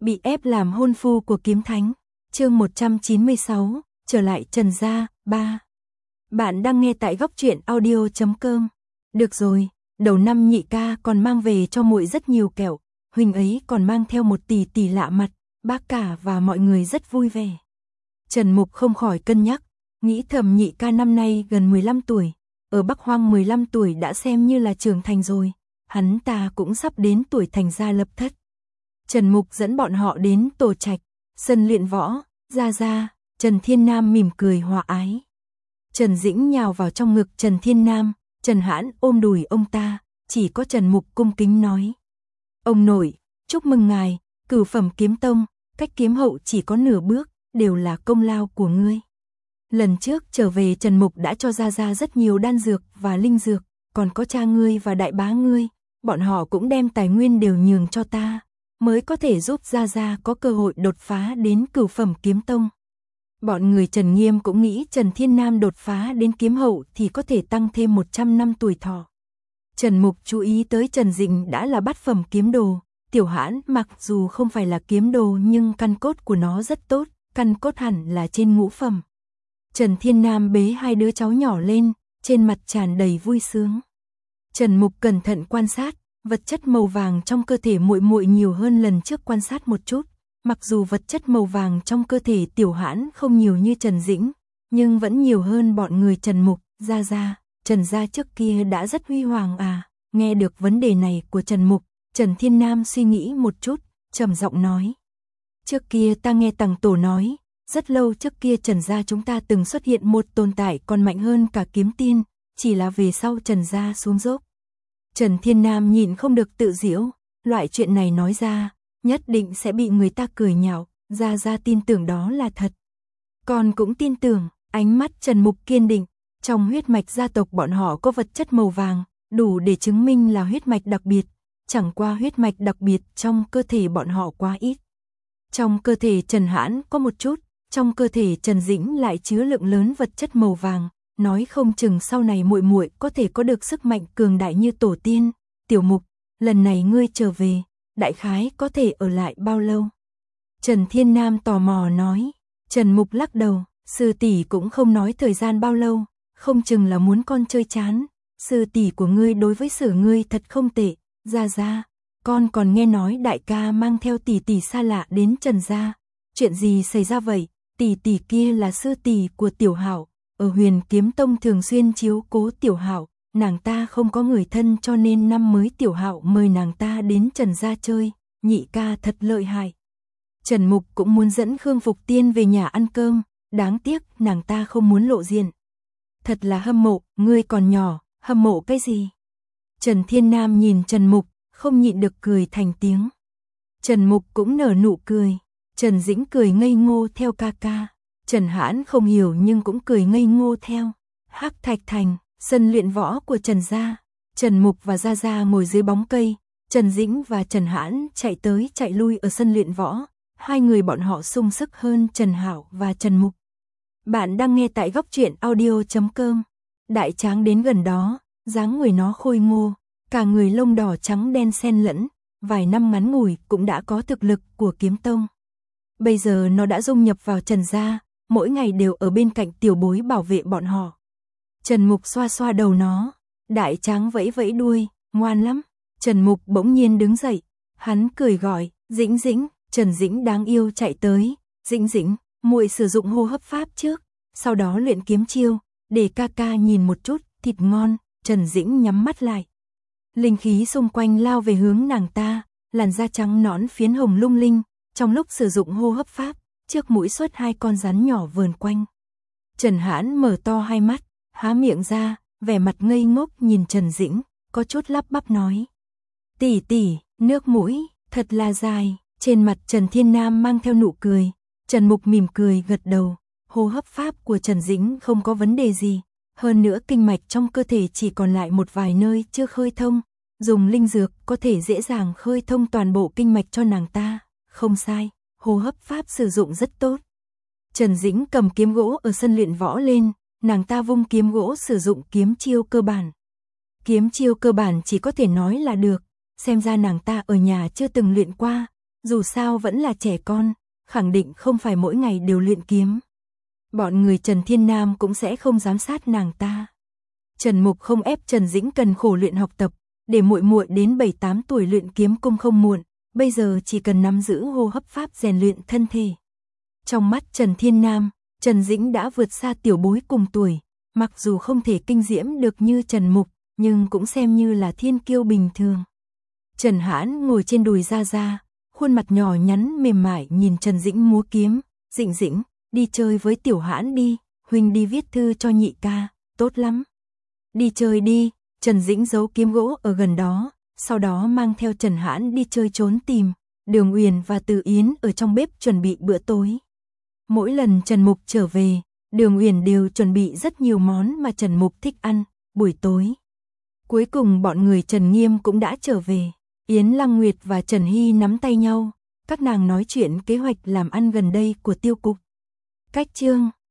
Bị ép làm hôn phu của kiếm thánh. Chương 196, trở lại Trần gia, 3. Bạn đang nghe tại góc truyện audio.com. Được rồi, đầu năm nhị ca còn mang về cho muội rất nhiều kẹo, huynh ấy còn mang theo một tỷ tỷ lạ mặt, bác cả và mọi người rất vui vẻ. Trần Mục không khỏi cân nhắc, nghĩ thầm nhị ca năm nay gần 15 tuổi, ở Bắc Hoang 15 tuổi đã xem như là trưởng thành rồi, hắn ta cũng sắp đến tuổi thành gia lập thất. Trần Mục dẫn bọn họ đến tổ trạch, sân luyện võ, ra, Trần Thiên Nam mỉm cười hòa ái. Trần Dĩnh nhào vào trong ngực Trần Thiên Nam, Trần Hãn ôm đùi ông ta, chỉ có Trần Mục cung kính nói. Ông nội, chúc mừng ngài, cửu phẩm kiếm tông, cách kiếm hậu chỉ có nửa bước, đều là công lao của ngươi. Lần trước trở về Trần Mục đã cho ra rất nhiều đan dược và linh dược, còn có cha ngươi và đại bá ngươi, bọn họ cũng đem tài nguyên đều nhường cho ta, mới có thể giúp ra có cơ hội đột phá đến cửu phẩm kiếm tông. Bọn người Trần Nghiêm cũng nghĩ Trần Thiên Nam đột phá đến kiếm hậu thì có thể tăng thêm 100 năm tuổi thọ. Trần Mục chú ý tới Trần Dĩnh đã là bát phẩm kiếm đồ, Tiểu Hãn mặc dù không phải là kiếm đồ nhưng căn cốt của nó rất tốt, căn cốt hẳn là trên ngũ phẩm. Trần Thiên Nam bế hai đứa cháu nhỏ lên, trên mặt tràn đầy vui sướng. Trần Mục cẩn thận quan sát, vật chất màu vàng trong cơ thể muội nhiều hơn lần trước quan sát một chút. Mặc dù vật chất màu vàng trong cơ thể Tiểu Hãn không nhiều như Trần Dĩnh, nhưng vẫn nhiều hơn bọn người Trần Mục, ra. Trần gia trước kia đã rất huy hoàng à. Nghe được vấn đề này của Trần Mục, Trần Thiên Nam suy nghĩ một chút, trầm giọng nói. Trước kia ta nghe Tằng Tổ nói, rất lâu trước kia Trần gia chúng ta từng xuất hiện một tồn tại còn mạnh hơn cả kiếm tiên, chỉ là về sau Trần gia xuống dốc. Trần Thiên Nam nhìn không được tự giễu, loại chuyện này nói ra, nhất định sẽ bị người ta cười nhạo, ra tin tưởng đó là thật. Con cũng tin tưởng, ánh mắt Trần Mục kiên định, trong huyết mạch gia tộc bọn họ có vật chất màu vàng, đủ để chứng minh là huyết mạch đặc biệt, chẳng qua huyết mạch đặc biệt trong cơ thể bọn họ quá ít. Trong cơ thể Trần Hãn có một chút, trong cơ thể Trần Dĩnh lại chứa lượng lớn vật chất màu vàng, nói không chừng sau này muội có thể có được sức mạnh cường đại như tổ tiên. Tiểu Mục, lần này ngươi trở về, đại khái có thể ở lại bao lâu? Trần Thiên Nam tò mò nói. Trần Mục lắc đầu, sư tỷ cũng không nói thời gian bao lâu, không chừng là muốn con chơi chán. Sư tỷ của ngươi đối với xử ngươi thật không tệ, ra, con còn nghe nói đại ca mang theo tỷ tỷ xa lạ đến Trần gia. Chuyện gì xảy ra vậy? Tỷ tỷ kia là sư tỷ của Tiểu Hạo, ở Huyền Kiếm Tông thường xuyên chiếu cố Tiểu Hạo, nàng ta không có người thân cho nên năm mới Tiểu Hạo mời nàng ta đến Trần gia chơi, nhị ca thật lợi hại. Trần Mục cũng muốn dẫn Khương Phục Tiên về nhà ăn cơm, đáng tiếc nàng ta không muốn lộ diện. Thật là hâm mộ, ngươi còn nhỏ, hâm mộ cái gì? Trần Thiên Nam nhìn Trần Mục, không nhịn được cười thành tiếng. Trần Mục cũng nở nụ cười, Trần Dĩnh cười ngây ngô theo ca ca. Trần Hãn không hiểu nhưng cũng cười ngây ngô theo. Hắc Thạch Thành, sân luyện võ của Trần gia. Trần Mục và Gia ngồi dưới bóng cây, Trần Dĩnh và Trần Hãn chạy tới chạy lui ở sân luyện võ. Hai người bọn họ sung sức hơn Trần Hạo và Trần Mục. Bạn đang nghe tại góc truyện audio.com. Đại tráng đến gần đó, dáng người nó khôi ngô, cả người lông đỏ trắng đen xen lẫn, vài năm ngắn ngủi cũng đã có thực lực của kiếm tông. Bây giờ nó đã dung nhập vào Trần gia, mỗi ngày đều ở bên cạnh tiểu bối bảo vệ bọn họ. Trần Mục xoa đầu nó, đại tráng vẫy vẫy đuôi, ngoan lắm. Trần Mục bỗng nhiên đứng dậy, hắn cười gọi, Dĩnh. Trần Dĩnh đáng yêu chạy tới, Dĩnh, muội sử dụng hô hấp pháp trước, sau đó luyện kiếm chiêu, để ca ca nhìn một chút, thịt ngon. Trần Dĩnh nhắm mắt lại. Linh khí xung quanh lao về hướng nàng ta, làn da trắng nõn phiến hồng lung linh, trong lúc sử dụng hô hấp pháp, trước mũi xuất hai con rắn nhỏ vờn quanh. Trần Hãn mở to hai mắt, há miệng ra, vẻ mặt ngây ngốc nhìn Trần Dĩnh, có chút lắp bắp nói. Tỷ, nước mũi, thật là dài. Trên mặt Trần Thiên Nam mang theo nụ cười, Trần Mục mỉm cười gật đầu, hô hấp pháp của Trần Dĩnh không có vấn đề gì, hơn nữa kinh mạch trong cơ thể chỉ còn lại một vài nơi chưa khơi thông, dùng linh dược có thể dễ dàng khơi thông toàn bộ kinh mạch cho nàng ta, không sai, hô hấp pháp sử dụng rất tốt. Trần Dĩnh cầm kiếm gỗ ở sân luyện võ lên, nàng ta vung kiếm gỗ sử dụng kiếm chiêu cơ bản. Kiếm chiêu cơ bản chỉ có thể nói là được, xem ra nàng ta ở nhà chưa từng luyện qua. Dù sao vẫn là trẻ con, khẳng định không phải mỗi ngày đều luyện kiếm. Bọn người Trần Thiên Nam cũng sẽ không giám sát nàng ta. Trần Mục không ép Trần Dĩnh cần khổ luyện học tập, để muội muội đến 7-8 tuổi luyện kiếm cũng không muộn, bây giờ chỉ cần nắm giữ hô hấp pháp rèn luyện thân thể. Trong mắt Trần Thiên Nam, Trần Dĩnh đã vượt xa tiểu bối cùng tuổi, mặc dù không thể kinh diễm được như Trần Mục, nhưng cũng xem như là thiên kiêu bình thường. Trần Hãn ngồi trên đùi Gia Gia, khuôn mặt nhỏ nhắn mềm mại nhìn Trần Dĩnh múa kiếm, "Dĩnh Dĩnh, đi chơi với Tiểu Hãn đi, huynh đi viết thư cho nhị ca, tốt lắm." "Đi chơi đi." Trần Dĩnh giấu kiếm gỗ ở gần đó, sau đó mang theo Trần Hãn đi chơi trốn tìm. Đường Uyển và Từ Yến ở trong bếp chuẩn bị bữa tối. Mỗi lần Trần Mục trở về, Đường Uyển đều chuẩn bị rất nhiều món mà Trần Mục thích ăn. Buổi tối, cuối cùng bọn người Trần Nghiêm cũng đã trở về. Yến Lăng Nguyệt và Trần Hy nắm tay nhau, các nàng nói chuyện kế hoạch làm ăn gần đây của tiêu cục. Cách chương